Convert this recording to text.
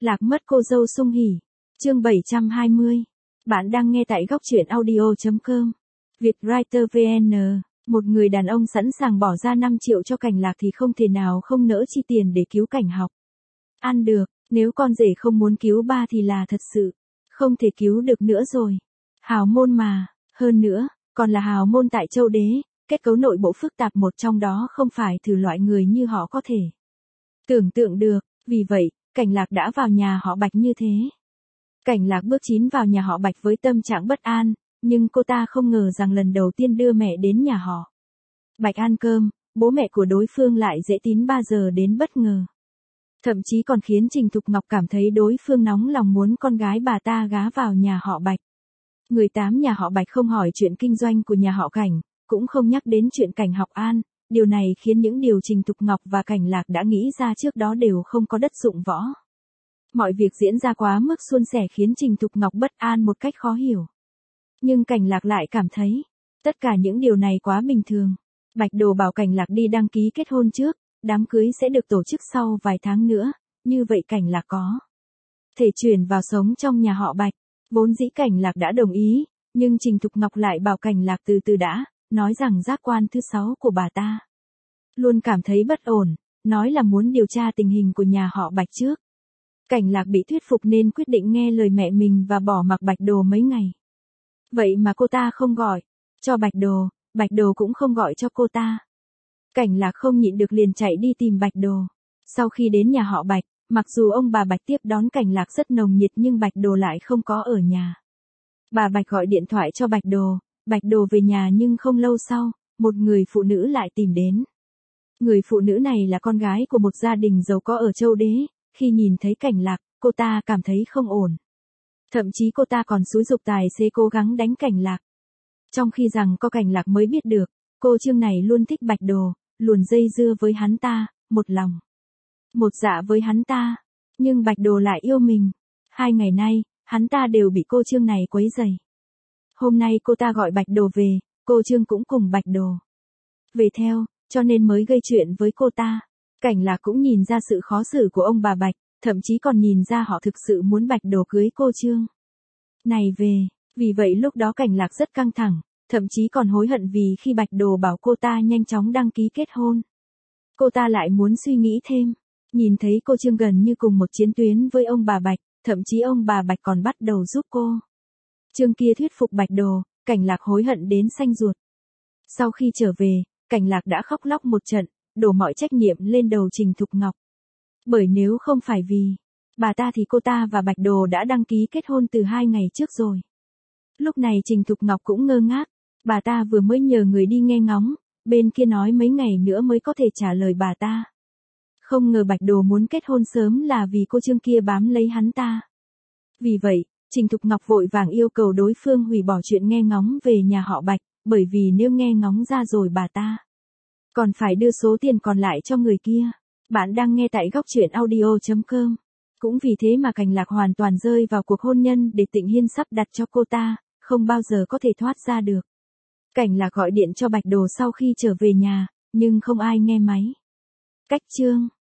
Lạc mất cô dâu sung hỉ. Chương 720. Bạn đang nghe tại góc truyện audio.com. Vietwriter VN. Một người đàn ông sẵn sàng bỏ ra 5 triệu cho Cảnh Lạc thì không thể nào không nỡ chi tiền để cứu Cảnh Học. Ăn được, nếu con rể không muốn cứu ba thì là thật sự không thể cứu được nữa rồi. Hào môn mà, hơn nữa, còn là hào môn tại Châu Đế, kết cấu nội bộ phức tạp, một trong đó không phải thử loại người như họ có thể tưởng tượng được. Vì vậy, Cảnh Lạc đã vào nhà họ Bạch như thế. Cảnh Lạc bước chín vào nhà họ Bạch với tâm trạng bất an, nhưng cô ta không ngờ rằng lần đầu tiên đưa mẹ đến nhà họ Bạch ăn cơm, bố mẹ của đối phương lại dễ tín 3 giờ đến bất ngờ. Thậm chí còn khiến Trình Thục Ngọc cảm thấy đối phương nóng lòng muốn con gái bà ta gá vào nhà họ Bạch. Người tám nhà họ Bạch không hỏi chuyện kinh doanh của nhà họ Cảnh, cũng không nhắc đến chuyện Cảnh Học An. Điều này khiến những điều Trình Thục Ngọc và Cảnh Lạc đã nghĩ ra trước đó đều không có đất dụng võ. Mọi việc diễn ra quá mức suôn sẻ khiến Trình Thục Ngọc bất an một cách khó hiểu. Nhưng Cảnh Lạc lại cảm thấy, tất cả những điều này quá bình thường. Bạch Đồ bảo Cảnh Lạc đi đăng ký kết hôn trước, đám cưới sẽ được tổ chức sau vài tháng nữa, như vậy Cảnh Lạc có thể chuyển vào sống trong nhà họ Bạch. Vốn dĩ Cảnh Lạc đã đồng ý, nhưng Trình Thục Ngọc lại bảo Cảnh Lạc từ từ đã, nói rằng giác quan thứ 6 của bà ta luôn cảm thấy bất ổn, nói là muốn điều tra tình hình của nhà họ Bạch trước. Cảnh Lạc bị thuyết phục nên quyết định nghe lời mẹ mình và bỏ mặc Bạch Đồ mấy ngày. Vậy mà cô ta không gọi cho Bạch Đồ cũng không gọi cho cô ta. Cảnh Lạc không nhịn được liền chạy đi tìm Bạch Đồ. Sau khi đến nhà họ Bạch, mặc dù ông bà Bạch tiếp đón Cảnh Lạc rất nồng nhiệt nhưng Bạch Đồ lại không có ở nhà. Bà Bạch gọi điện thoại cho Bạch Đồ về nhà nhưng không lâu sau, một người phụ nữ lại tìm đến. Người phụ nữ này là con gái của một gia đình giàu có ở Châu Đế. Khi nhìn thấy Cảnh Lạc, cô ta cảm thấy không ổn. Thậm chí cô ta còn xúi giục tài xế cố gắng đánh Cảnh Lạc. Trong khi rằng có Cảnh Lạc mới biết được, cô Trương này luôn thích Bạch Đồ, luôn dây dưa với hắn ta, một lòng một dạ với hắn ta. Nhưng Bạch Đồ lại yêu mình. 2 ngày nay, hắn ta đều bị cô Trương này quấy rầy. Hôm nay cô ta gọi Bạch Đồ về, cô Trương cũng cùng Bạch Đồ về theo, cho nên mới gây chuyện với cô ta. Cảnh Lạc cũng nhìn ra sự khó xử của ông bà Bạch, thậm chí còn nhìn ra họ thực sự muốn Bạch Đồ cưới cô Trương này về. Vì vậy lúc đó Cảnh Lạc rất căng thẳng, thậm chí còn hối hận vì khi Bạch Đồ bảo cô ta nhanh chóng đăng ký kết hôn. Cô ta lại muốn suy nghĩ thêm. Nhìn thấy cô Trương gần như cùng một chiến tuyến với ông bà Bạch, thậm chí ông bà Bạch còn bắt đầu giúp cô Trương kia thuyết phục Bạch Đồ, Cảnh Lạc hối hận đến xanh ruột. Sau khi trở về, Cảnh Lạc đã khóc lóc một trận, đổ mọi trách nhiệm lên đầu Trình Thục Ngọc. Bởi nếu không phải vì bà ta thì cô ta và Bạch Đồ đã đăng ký kết hôn từ 2 ngày trước rồi. Lúc này Trình Thục Ngọc cũng ngơ ngác, bà ta vừa mới nhờ người đi nghe ngóng, bên kia nói mấy ngày nữa mới có thể trả lời bà ta. Không ngờ Bạch Đồ muốn kết hôn sớm là vì cô Trương kia bám lấy hắn ta. Vì vậy, Trình Thục Ngọc vội vàng yêu cầu đối phương hủy bỏ chuyện nghe ngóng về nhà họ Bạch, bởi vì nếu nghe ngóng ra rồi bà ta còn phải đưa số tiền còn lại cho người kia. Bạn đang nghe tại góc truyện audio.com. Cũng vì thế mà Cảnh Lạc hoàn toàn rơi vào cuộc hôn nhân để Tịnh Hiên sắp đặt cho cô ta, không bao giờ có thể thoát ra được. Cảnh Lạc gọi điện cho Bạch Đồ sau khi trở về nhà, nhưng không ai nghe máy. Cách chương